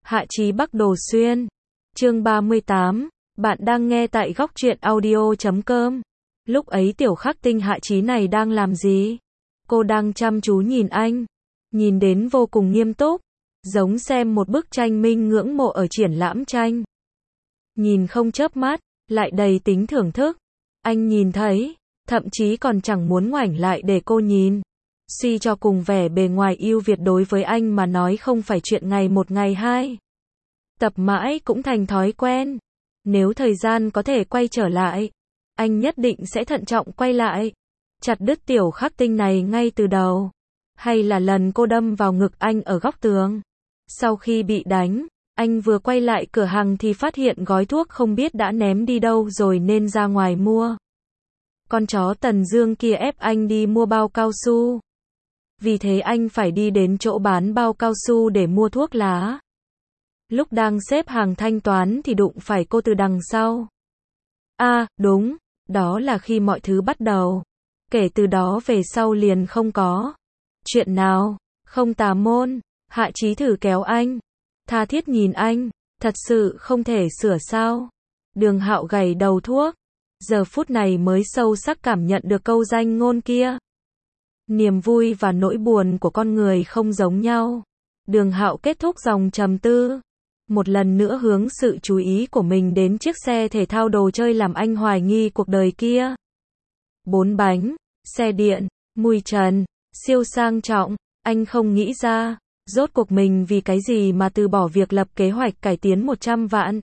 Hạ Chí Bắc Đồ Xuyên. Chương 38. Bạn đang nghe tại góc truyện audio.com. Lúc ấy Tiểu Khắc Tinh Hạ Chí này đang làm gì? Cô đang chăm chú nhìn anh. Nhìn đến vô cùng nghiêm túc. Giống xem một bức tranh minh ngưỡng mộ ở triển lãm tranh. Nhìn không chớp mắt, lại đầy tính thưởng thức. Anh nhìn thấy, thậm chí còn chẳng muốn ngoảnh lại để cô nhìn. Suy cho cùng vẻ bề ngoài ưu việt đối với anh mà nói không phải chuyện ngày một ngày hai. Tập mãi cũng thành thói quen. Nếu thời gian có thể quay trở lại, anh nhất định sẽ thận trọng quay lại. Chặt đứt Tiểu Khắc Tinh này ngay từ đầu. Hay là lần cô đâm vào ngực anh ở góc tường. Sau khi bị đánh, anh vừa quay lại cửa hàng thì phát hiện gói thuốc không biết đã ném đi đâu rồi nên ra ngoài mua. Con chó Tần Dương kia ép anh đi mua bao cao su. Vì thế anh phải đi đến chỗ bán bao cao su để mua thuốc lá. Lúc đang xếp hàng thanh toán thì đụng phải cô từ đằng sau. Đúng, đó là khi mọi thứ bắt đầu. Kể từ đó về sau liền không có chuyện nào, không tà môn. Hạ Chí thử kéo anh, tha thiết nhìn anh, thật sự không thể sửa sao? Đường Hạo gầy đầu thuốc, giờ phút này mới sâu sắc cảm nhận được câu danh ngôn kia. Niềm vui và nỗi buồn của con người không giống nhau. Đường Hạo kết thúc dòng trầm tư, một lần nữa hướng sự chú ý của mình đến chiếc xe thể thao đồ chơi làm anh hoài nghi cuộc đời kia. 4 bánh, xe điện, mùi trần, siêu sang trọng, anh không nghĩ ra, rốt cuộc mình vì cái gì mà từ bỏ việc lập kế hoạch cải tiến 100 vạn,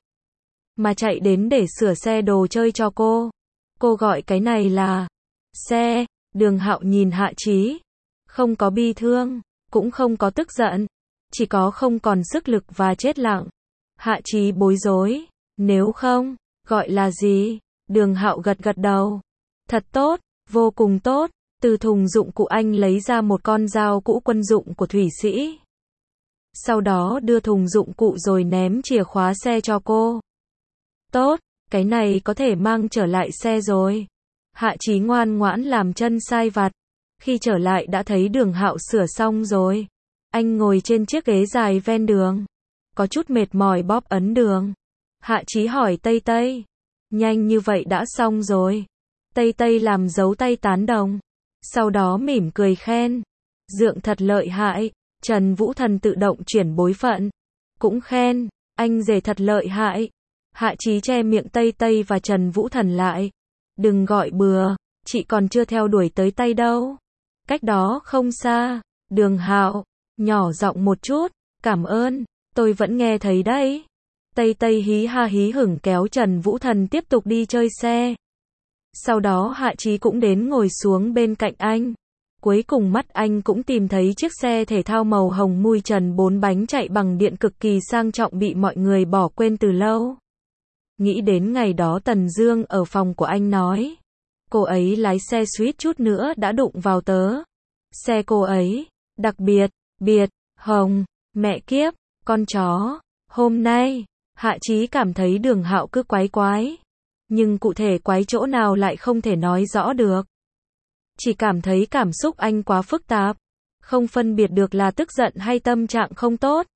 mà chạy đến để sửa xe đồ chơi cho cô. Cô gọi cái này là xe. Đường Hạo nhìn Hạ Chí, không có bi thương, cũng không có tức giận, chỉ có không còn sức lực và chết lặng. Hạ Chí bối rối, nếu không, gọi là gì? Đường Hạo gật gật đầu. Thật tốt, vô cùng tốt. Từ thùng dụng cụ anh lấy ra một con dao cũ quân dụng của Thụy Sĩ. Sau đó đưa thùng dụng cụ rồi ném chìa khóa xe cho cô. Tốt, cái này có thể mang trở lại xe rồi. Hạ Chí ngoan ngoãn làm chân sai vặt. Khi trở lại đã thấy Đường Hạo sửa xong rồi. Anh ngồi trên chiếc ghế dài ven đường, có chút mệt mỏi bóp ấn đường. Hạ Chí hỏi Tây Tây, nhanh như vậy đã xong rồi? Tây Tây làm dấu tay tán đồng, sau đó mỉm cười khen, dượng thật lợi hại. Trần Vũ Thần tự động chuyển bối phận, cũng khen, anh rể thật lợi hại. Hạ Chí che miệng Tây Tây và Trần Vũ Thần lại. Đừng gọi bừa, chị còn chưa theo đuổi tới tay đâu. Cách đó không xa. Đường Hạo, nhỏ giọng một chút, cảm ơn, tôi vẫn nghe thấy đấy. Tây Tây hí ha hí hửng kéo Trần Vũ Thần tiếp tục đi chơi xe. Sau đó Hạ Chí cũng đến ngồi xuống bên cạnh anh. Cuối cùng mắt anh cũng tìm thấy chiếc xe thể thao màu hồng mui trần 4 bánh chạy bằng điện cực kỳ sang trọng bị mọi người bỏ quên từ lâu. Nghĩ đến ngày đó Tần Dương ở phòng của anh nói, cô ấy lái xe suýt chút nữa đã đụng vào tớ. Xe cô ấy, đặc biệt, hồng, mẹ kiếp, con chó. Hôm nay, Hạ Chí cảm thấy Đường Hạo cứ quái. Nhưng cụ thể quái chỗ nào lại không thể nói rõ được. Chỉ cảm thấy cảm xúc anh quá phức tạp, không phân biệt được là tức giận hay tâm trạng không tốt.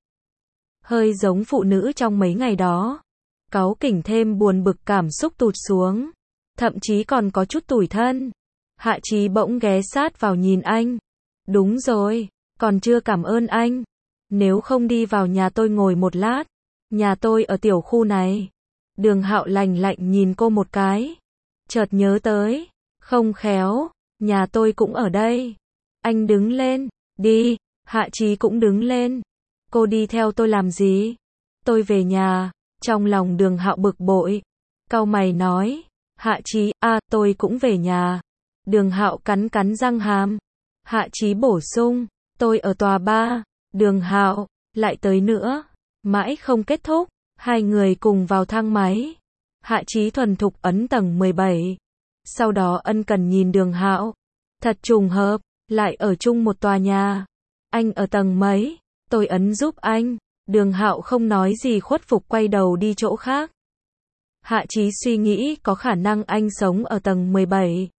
Hơi giống phụ nữ trong mấy ngày đó. Cáu kỉnh thêm buồn bực cảm xúc tụt xuống. Thậm chí còn có chút tủi thân. Hạ Chí bỗng ghé sát vào nhìn anh. Đúng rồi, còn chưa cảm ơn anh. Nếu không đi vào nhà tôi ngồi một lát. Nhà tôi ở tiểu khu này. Đường Hạo lạnh lạnh nhìn cô một cái. Chợt nhớ tới. Không khéo, nhà tôi cũng ở đây. Anh đứng lên, đi. Hạ Chí cũng đứng lên. Cô đi theo tôi làm gì? Tôi về nhà. Trong lòng Đường Hạo bực bội, cau mày nói, Hạ Chí, tôi cũng về nhà. Đường Hạo cắn răng hàm. Hạ Chí bổ sung, tôi ở tòa 3. Đường Hạo, lại tới nữa. Mãi không kết thúc, hai người cùng vào thang máy. Hạ Chí thuần thục ấn tầng 17. Sau đó ân cần nhìn Đường Hạo. Thật trùng hợp, lại ở chung một tòa nhà. Anh ở tầng mấy? Tôi ấn giúp anh. Đường Hạo không nói gì khuất phục quay đầu đi chỗ khác. Hạ Chí suy nghĩ có khả năng anh sống ở tầng 17.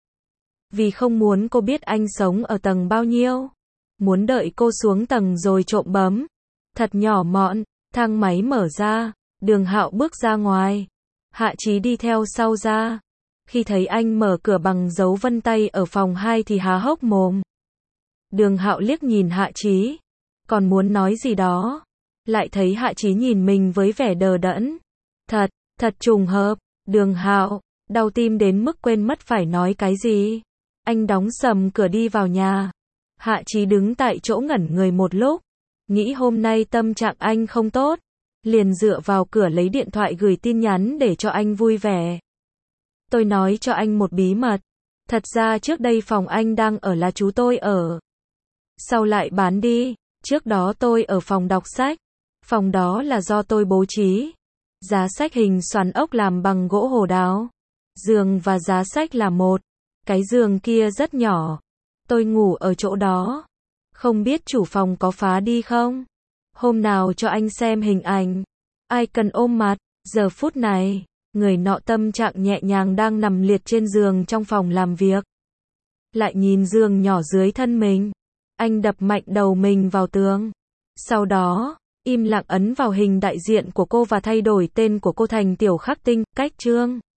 Vì không muốn cô biết anh sống ở tầng bao nhiêu. Muốn đợi cô xuống tầng rồi trộm bấm. Thật nhỏ mọn, Thang máy mở ra, Đường Hạo bước ra ngoài. Hạ Chí đi theo sau ra. Khi thấy anh mở cửa bằng dấu vân tay ở phòng 2 thì há hốc mồm. Đường Hạo liếc nhìn Hạ Chí, còn muốn nói gì đó, lại thấy Hạ Chí nhìn mình với vẻ đờ đẫn. Thật trùng hợp. Đường Hạo đau tim đến mức quên mất phải nói cái gì. Anh đóng sầm cửa đi vào nhà. Hạ Chí đứng tại chỗ ngẩn người một lúc, nghĩ hôm nay tâm trạng anh không tốt, liền dựa vào cửa lấy điện thoại gửi tin nhắn để cho anh vui vẻ. Tôi nói cho anh một bí mật, thật ra trước đây phòng anh đang ở là chú tôi ở. Sau lại bán đi, trước đó tôi ở phòng đọc sách. Phòng đó là do tôi bố trí. Giá sách hình xoắn ốc làm bằng gỗ hồ đào. Giường và giá sách là một. Cái giường kia rất nhỏ. Tôi ngủ ở chỗ đó. Không biết chủ phòng có phá đi không? Hôm nào cho anh xem hình ảnh. Ai cần ôm mặt. Giờ phút này, người nọ tâm trạng nhẹ nhàng đang nằm liệt trên giường trong phòng làm việc. Lại nhìn giường nhỏ dưới thân mình. Anh đập mạnh đầu mình vào tường. Sau đó, im lặng ấn vào hình đại diện của cô và thay đổi tên của cô thành Tiểu Khắc Tinh, cách chương.